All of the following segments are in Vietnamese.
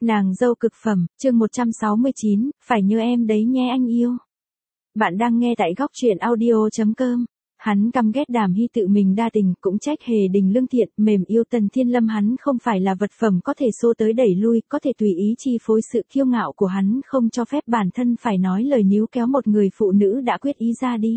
Nàng dâu cực phẩm, chương 169, phải nhớ em đấy nhé anh yêu. Bạn đang nghe tại góc truyện audio.com. Hắn căm ghét Đàm Hy tự mình đa tình, cũng trách Hề Đình lương thiện, mềm yêu Tần Thiên Lâm. Hắn không phải là vật phẩm có thể xô tới đẩy lui, có thể tùy ý chi phối sự kiêu ngạo của hắn, không cho phép bản thân phải nói lời níu kéo một người phụ nữ đã quyết ý ra đi.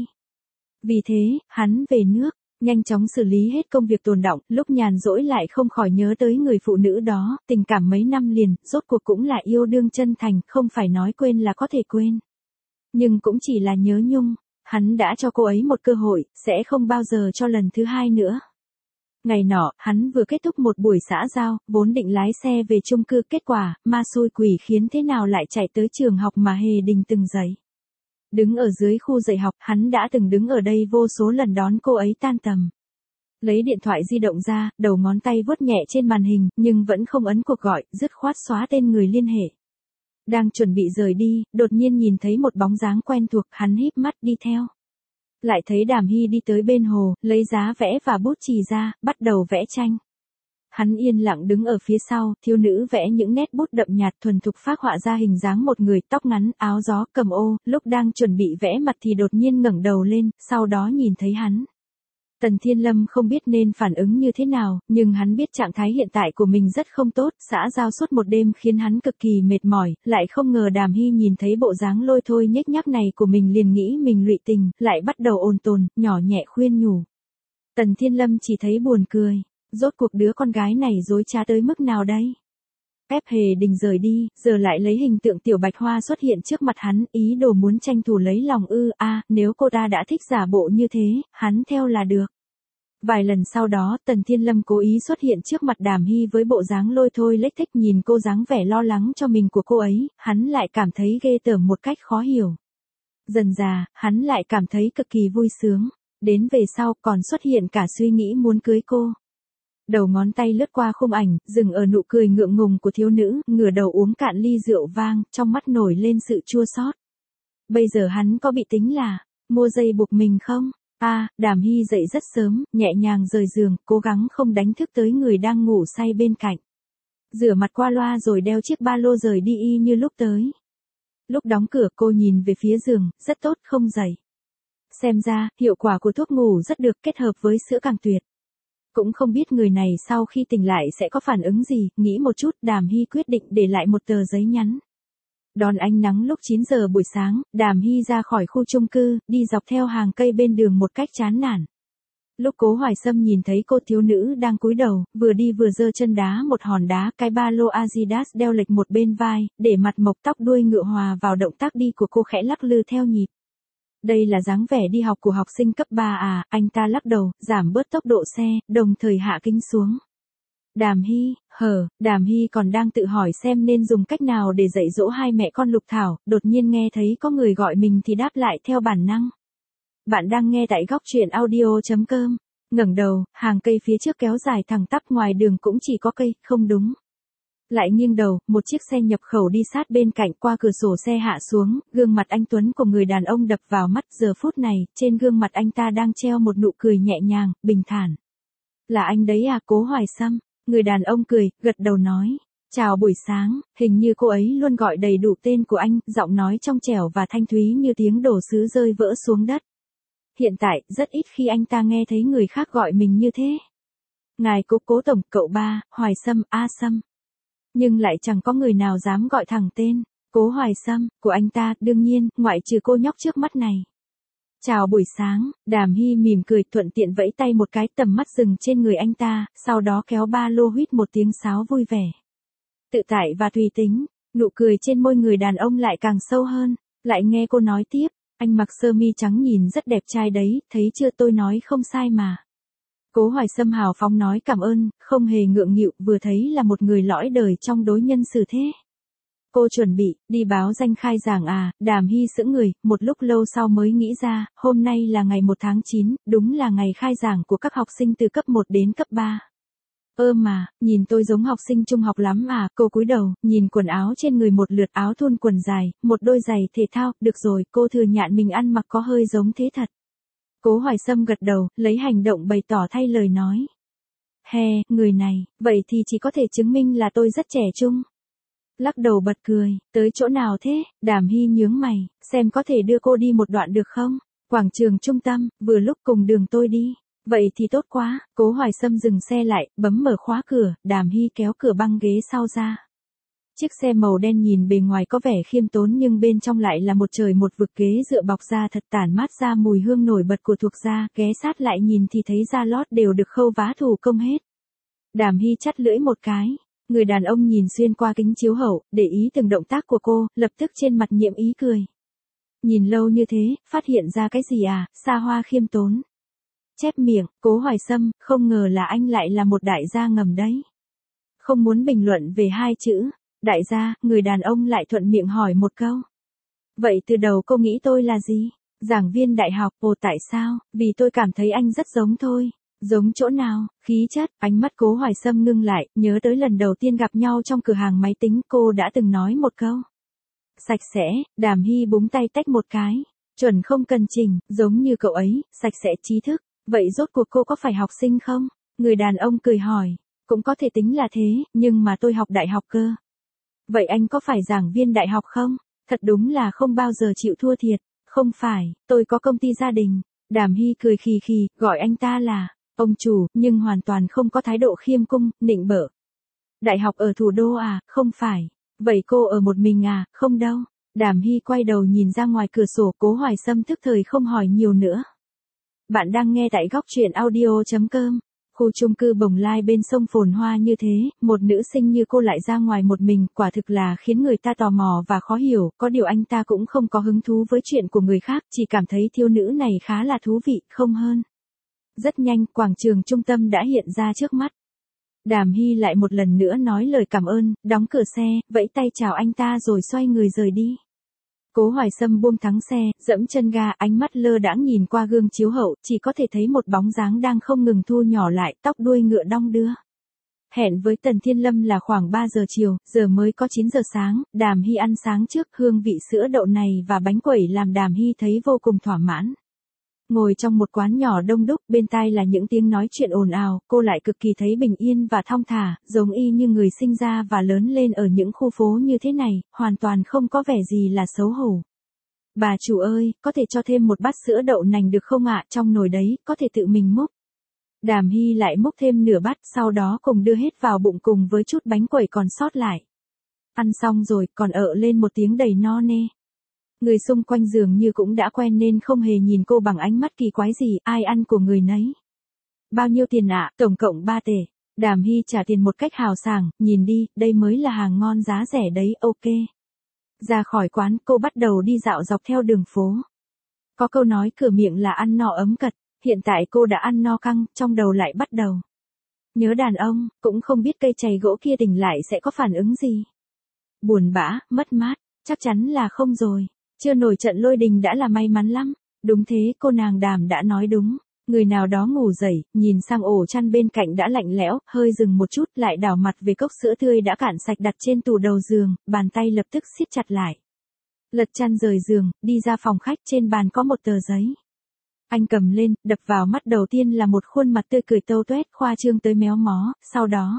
Vì thế, hắn về nước, nhanh chóng xử lý hết công việc tồn đọng, lúc nhàn rỗi lại không khỏi nhớ tới người phụ nữ đó, tình cảm mấy năm liền, rốt cuộc cũng là yêu đương chân thành, không phải nói quên là có thể quên. Nhưng cũng chỉ là nhớ nhung, hắn đã cho cô ấy một cơ hội, sẽ không bao giờ cho lần thứ hai nữa. Ngày nọ, hắn vừa kết thúc một buổi xã giao, vốn định lái xe về chung cư, kết quả, ma xui quỷ khiến thế nào lại chạy tới trường học mà Hề Đình từng dạy. Đứng ở dưới khu dạy học, hắn đã từng đứng ở đây vô số lần đón cô ấy tan tầm. Lấy điện thoại di động ra, đầu ngón tay vuốt nhẹ trên màn hình, nhưng vẫn không ấn cuộc gọi, dứt khoát xóa tên người liên hệ. Đang chuẩn bị rời đi, đột nhiên nhìn thấy một bóng dáng quen thuộc, hắn híp mắt đi theo. Lại thấy Đàm Hy đi tới bên hồ, lấy giá vẽ và bút chì ra, bắt đầu vẽ tranh. Hắn yên lặng đứng ở phía sau, thiếu nữ vẽ những nét bút đậm nhạt thuần thục phác họa ra hình dáng một người, tóc ngắn, áo gió, cầm ô, lúc đang chuẩn bị vẽ mặt thì đột nhiên ngẩng đầu lên, sau đó nhìn thấy hắn. Tần Thiên Lâm không biết nên phản ứng như thế nào, nhưng hắn biết trạng thái hiện tại của mình rất không tốt, xã giao suốt một đêm khiến hắn cực kỳ mệt mỏi, lại không ngờ Đàm Hy nhìn thấy bộ dáng lôi thôi nhếch nhác này của mình liền nghĩ mình lụy tình, lại bắt đầu ồn tồn, nhỏ nhẹ khuyên nhủ. Tần Thiên Lâm chỉ thấy buồn cười. Rốt cuộc đứa con gái này dối trá tới mức nào đây? Ép Hề Đình rời đi, giờ lại lấy hình tượng Tiểu Bạch Hoa xuất hiện trước mặt hắn, ý đồ muốn tranh thủ lấy lòng nếu cô ta đã thích giả bộ như thế, hắn theo là được. Vài lần sau đó, Tần Thiên Lâm cố ý xuất hiện trước mặt Đàm Hy với bộ dáng lôi thôi lếch thếch, nhìn cô dáng vẻ lo lắng cho mình của cô ấy, hắn lại cảm thấy ghê tởm một cách khó hiểu. Dần dà, hắn lại cảm thấy cực kỳ vui sướng, đến về sau còn xuất hiện cả suy nghĩ muốn cưới cô. Đầu ngón tay lướt qua khung ảnh, dừng ở nụ cười ngượng ngùng của thiếu nữ, ngửa đầu uống cạn ly rượu vang, trong mắt nổi lên sự chua xót. Bây giờ hắn có bị tính là mua dây buộc mình không? Đàm Hy dậy rất sớm, nhẹ nhàng rời giường, cố gắng không đánh thức tới người đang ngủ say bên cạnh. Rửa mặt qua loa rồi đeo chiếc ba lô rời đi y như lúc tới. Lúc đóng cửa cô nhìn về phía giường, rất tốt, không dậy. Xem ra, hiệu quả của thuốc ngủ rất được, kết hợp với sữa càng tuyệt. Cũng không biết người này sau khi tỉnh lại sẽ có phản ứng gì, nghĩ một chút, Đàm Hy quyết định để lại một tờ giấy nhắn. Đón ánh nắng lúc 9 giờ buổi sáng, Đàm Hy ra khỏi khu chung cư, đi dọc theo hàng cây bên đường một cách chán nản. Lúc Cố Hoài Sâm nhìn thấy cô thiếu nữ đang cúi đầu, vừa đi vừa giơ chân đá một hòn đá, cái ba lô Adidas đeo lệch một bên vai, để mặt mộc tóc đuôi ngựa hòa vào động tác đi của cô khẽ lắc lư theo nhịp. Đây là dáng vẻ đi học của học sinh cấp 3 anh ta lắc đầu, giảm bớt tốc độ xe, đồng thời hạ kính xuống. Đàm Hy còn đang tự hỏi xem nên dùng cách nào để dạy dỗ hai mẹ con Lục Thảo, đột nhiên nghe thấy có người gọi mình thì đáp lại theo bản năng. Bạn đang nghe tại góc truyện audio.com. Ngẩng đầu, hàng cây phía trước kéo dài thẳng tắp, ngoài đường cũng chỉ có cây, không đúng. Lại nghiêng đầu, một chiếc xe nhập khẩu đi sát bên cạnh, qua cửa sổ xe hạ xuống, gương mặt anh tuấn của người đàn ông đập vào mắt, giờ phút này, trên gương mặt anh ta đang treo một nụ cười nhẹ nhàng, bình thản. Là anh đấy Cố Hoài Sâm. Người đàn ông cười, gật đầu nói. Chào buổi sáng, hình như cô ấy luôn gọi đầy đủ tên của anh, giọng nói trong trẻo và thanh thúy như tiếng đổ sứ rơi vỡ xuống đất. Hiện tại, rất ít khi anh ta nghe thấy người khác gọi mình như thế. Ngài Cố tổng, cậu ba, Hoài Sâm, Sâm. Nhưng lại chẳng có người nào dám gọi thẳng tên, Cố Hoài Sâm, của anh ta, đương nhiên, ngoại trừ cô nhóc trước mắt này. Chào buổi sáng, Đàm Hy mỉm cười, thuận tiện vẫy tay một cái, tầm mắt dừng trên người anh ta, sau đó kéo ba lô, huýt một tiếng sáo vui vẻ. Tự tại và tùy tính, nụ cười trên môi người đàn ông lại càng sâu hơn, lại nghe cô nói tiếp, anh mặc sơ mi trắng nhìn rất đẹp trai đấy, thấy chưa, tôi nói không sai mà. Cố Hoài Sâm hào phóng nói cảm ơn, không hề ngượng nghịu, vừa thấy là một người lõi đời trong đối nhân xử thế. Cô chuẩn bị, đi báo danh khai giảng Đàm Hy sững người, một lúc lâu sau mới nghĩ ra, hôm nay là ngày 1 tháng 9, đúng là ngày khai giảng của các học sinh từ cấp 1 đến cấp 3. Mà, nhìn tôi giống học sinh trung học lắm cô cúi đầu, nhìn quần áo trên người, một lượt áo thun quần dài, một đôi giày thể thao, được rồi, cô thừa nhận mình ăn mặc có hơi giống thế thật. Cố Hoài Sâm gật đầu, lấy hành động bày tỏ thay lời nói. Người này, vậy thì chỉ có thể chứng minh là tôi rất trẻ trung. Lắc đầu bật cười, tới chỗ nào thế? Đàm Hy nhướng mày, xem có thể đưa cô đi một đoạn được không? Quảng trường trung tâm, vừa lúc cùng đường tôi đi. Vậy thì tốt quá, Cố Hoài Sâm dừng xe lại, bấm mở khóa cửa, Đàm Hy kéo cửa băng ghế sau ra. Chiếc xe màu đen nhìn bề ngoài có vẻ khiêm tốn nhưng bên trong lại là một trời một vực, ghế dựa bọc da thật tản mát ra mùi hương nổi bật của thuộc da, ghé sát lại nhìn thì thấy da lót đều được khâu vá thủ công hết. Đàm Hy chắt lưỡi một cái, người đàn ông nhìn xuyên qua kính chiếu hậu, để ý từng động tác của cô, lập tức trên mặt nhiễm ý cười. Nhìn lâu như thế, phát hiện ra cái gì à, xa hoa khiêm tốn. Chép miệng, Cố Hoài Sâm, không ngờ là anh lại là một đại gia ngầm đấy. Không muốn bình luận về hai chữ, đại gia, người đàn ông lại thuận miệng hỏi một câu. Vậy từ đầu cô nghĩ tôi là gì? Giảng viên đại học, ồ tại sao? Vì tôi cảm thấy anh rất giống thôi. Giống chỗ nào? Khí chất, ánh mắt Cố Hoài Sâm ngưng lại, nhớ tới lần đầu tiên gặp nhau trong cửa hàng máy tính cô đã từng nói một câu. Sạch sẽ, Đàm Hy búng tay tách một cái. Chuẩn không cần chỉnh, giống như cậu ấy, sạch sẽ trí thức. Vậy rốt cuộc cô có phải học sinh không? Người đàn ông cười hỏi. Cũng có thể tính là thế, nhưng mà tôi học đại học cơ. Vậy anh có phải giảng viên đại học không? Thật đúng là không bao giờ chịu thua thiệt. Không phải, tôi có công ty gia đình. Đàm Hy cười khì khì, gọi anh ta là ông chủ, nhưng hoàn toàn không có thái độ khiêm cung, nịnh bợ. Đại học ở thủ đô à? Không phải. Vậy cô ở một mình à? Không đâu. Đàm Hy quay đầu nhìn ra ngoài cửa sổ, Cố Hoài Sâm tức thời không hỏi nhiều nữa. Bạn đang nghe tại góc truyện audio.com. Khu chung cư bồng lai bên sông phồn hoa như thế, một nữ sinh như cô lại ra ngoài một mình, quả thực là khiến người ta tò mò và khó hiểu, có điều anh ta cũng không có hứng thú với chuyện của người khác, chỉ cảm thấy thiếu nữ này khá là thú vị, không hơn. Rất nhanh, quảng trường trung tâm đã hiện ra trước mắt. Đàm Hy lại một lần nữa nói lời cảm ơn, đóng cửa xe, vẫy tay chào anh ta rồi xoay người rời đi. Cố Hoài Sâm buông thắng xe, dẫm chân ga, ánh mắt lơ đãng nhìn qua gương chiếu hậu, chỉ có thể thấy một bóng dáng đang không ngừng thu nhỏ lại, tóc đuôi ngựa đong đưa. Hẹn với Tần Thiên Lâm là khoảng 3 giờ chiều, giờ mới có 9 giờ sáng, Đàm Hy ăn sáng trước, hương vị sữa đậu này và bánh quẩy làm Đàm Hy thấy vô cùng thỏa mãn. Ngồi trong một quán nhỏ đông đúc, bên tai là những tiếng nói chuyện ồn ào, cô lại cực kỳ thấy bình yên và thong thả, giống y như người sinh ra và lớn lên ở những khu phố như thế này, hoàn toàn không có vẻ gì là xấu hổ. Bà chủ ơi, có thể cho thêm một bát sữa đậu nành được không ạ, trong nồi đấy, có thể tự mình múc. Đàm Hy lại múc thêm nửa bát, sau đó cùng đưa hết vào bụng cùng với chút bánh quẩy còn sót lại. Ăn xong rồi, còn ợ lên một tiếng đầy no nê. Người xung quanh dường như cũng đã quen nên không hề nhìn cô bằng ánh mắt kỳ quái gì, ai ăn của người nấy. Bao nhiêu tiền ạ? Tổng cộng 3 tể. Đàm Hy trả tiền một cách hào sảng, nhìn đi, đây mới là hàng ngon giá rẻ đấy, ok. Ra khỏi quán, cô bắt đầu đi dạo dọc theo đường phố. Có câu nói cửa miệng là ăn no ấm cật, hiện tại cô đã ăn no căng, trong đầu lại bắt đầu. Nhớ đàn ông, cũng không biết cây chày gỗ kia tỉnh lại sẽ có phản ứng gì. Buồn bã, mất mát, chắc chắn là không rồi. Chưa nổi trận lôi đình đã là may mắn lắm. Đúng thế, cô nàng Đàm đã nói đúng. Người nào đó ngủ dậy, nhìn sang ổ chăn bên cạnh đã lạnh lẽo, hơi dừng một chút, lại đảo mặt về cốc sữa tươi đã cạn sạch đặt trên tủ đầu giường, bàn tay lập tức siết chặt lại. Lật chăn rời giường, đi ra phòng khách, trên bàn có một tờ giấy. Anh cầm lên, đập vào mắt đầu tiên là một khuôn mặt tươi cười tâu tuét, khoa trương tới méo mó, sau đó.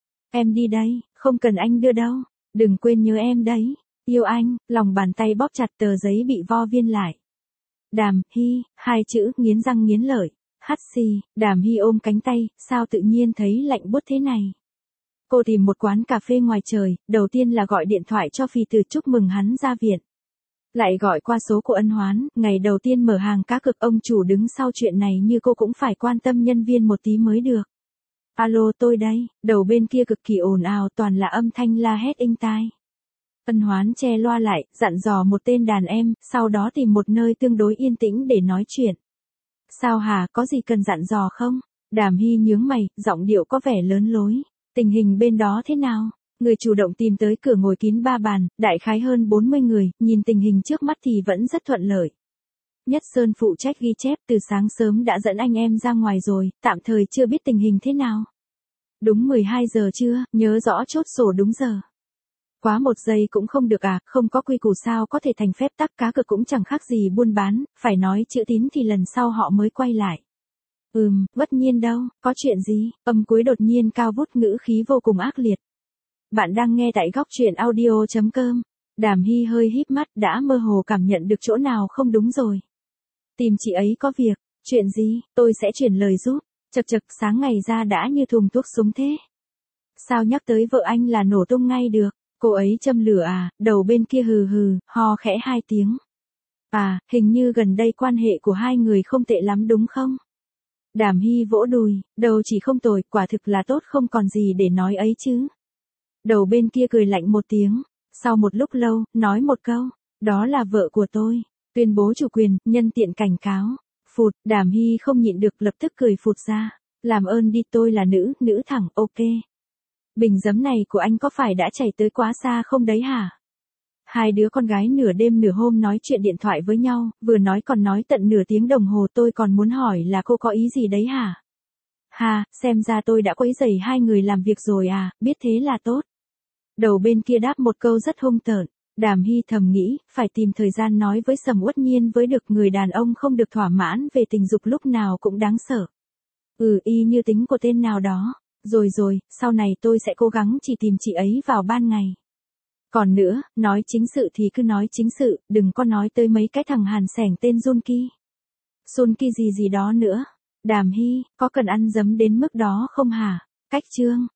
Em đi đây, không cần anh đưa đâu, đừng quên nhớ em đấy. Yêu anh, lòng bàn tay bóp chặt tờ giấy bị vo viên lại. Đàm Hy, hai chữ nghiến răng nghiến lợi. Hắt xì, Đàm Hy ôm cánh tay, sao tự nhiên thấy lạnh buốt thế này. Cô tìm một quán cà phê ngoài trời, đầu tiên là gọi điện thoại cho Phì Từ chúc mừng hắn ra viện. Lại gọi qua số của Ân Hoán, ngày đầu tiên mở hàng cá cược, ông chủ đứng sau chuyện này như cô cũng phải quan tâm nhân viên một tí mới được. Alo, tôi đây, đầu bên kia cực kỳ ồn ào, toàn là âm thanh la hét inh tai. Ân Hoán che loa lại, dặn dò một tên đàn em, sau đó tìm một nơi tương đối yên tĩnh để nói chuyện. Sao hả, có gì cần dặn dò không? Đàm Hy nhướng mày, giọng điệu có vẻ lớn lối. Tình hình bên đó thế nào? Người chủ động tìm tới cửa ngồi kín 3 bàn, đại khái hơn 40 người, nhìn tình hình trước mắt thì vẫn rất thuận lợi. Nhất Sơn phụ trách ghi chép, từ sáng sớm đã dẫn anh em ra ngoài rồi, tạm thời chưa biết tình hình thế nào. Đúng 12 giờ chưa, nhớ rõ chốt sổ đúng giờ. Quá 1 giây cũng không được à, không có quy củ sao có thể thành phép tắc, cá cược cũng chẳng khác gì buôn bán, phải nói chữ tín thì lần sau họ mới quay lại. Bất nhiên đâu, có chuyện gì, âm cuối đột nhiên cao vút, ngữ khí vô cùng ác liệt. Bạn đang nghe tại góc truyện audio.com. Đàm Hy hơi híp mắt, đã mơ hồ cảm nhận được chỗ nào không đúng rồi. Tìm chị ấy có việc, chuyện gì, tôi sẽ chuyển lời giúp. Chật chật, sáng ngày ra đã như thùng thuốc súng thế. Sao nhắc tới vợ anh là nổ tung ngay được, cô ấy châm lửa à, đầu bên kia hừ hừ, ho khẽ 2 tiếng. À, hình như gần đây quan hệ của hai người không tệ lắm đúng không? Đàm Hy vỗ đùi, đầu chỉ không tồi, quả thực là tốt không còn gì để nói ấy chứ. Đầu bên kia cười lạnh một tiếng, sau một lúc lâu, nói một câu, đó là vợ của tôi, tuyên bố chủ quyền, nhân tiện cảnh cáo. Phụt, Đàm Hy không nhịn được lập tức cười phụt ra, làm ơn đi, tôi là nữ thẳng, ok. Bình giấm này của anh có phải đã chảy tới quá xa không đấy hả? Hai đứa con gái nửa đêm nửa hôm nói chuyện điện thoại với nhau, vừa nói còn nói tận nửa tiếng đồng hồ, tôi còn muốn hỏi là cô có ý gì đấy hả? Ha, xem ra tôi đã quấy rầy hai người làm việc rồi à, biết thế là tốt. Đầu bên kia đáp một câu rất hung tợn, Đàm Hy thầm nghĩ, phải tìm thời gian nói với Sầm Uất Nhiên với được, người đàn ông không được thỏa mãn về tình dục lúc nào cũng đáng sợ. Y như tính của tên nào đó. Rồi, sau này tôi sẽ cố gắng chỉ tìm chị ấy vào ban ngày. Còn nữa, nói chính sự thì cứ nói chính sự, đừng có nói tới mấy cái thằng hàn sẻng tên Junki. Sunki gì gì đó nữa. Đàm Hy, có cần ăn dấm đến mức đó không hả? Cách chương.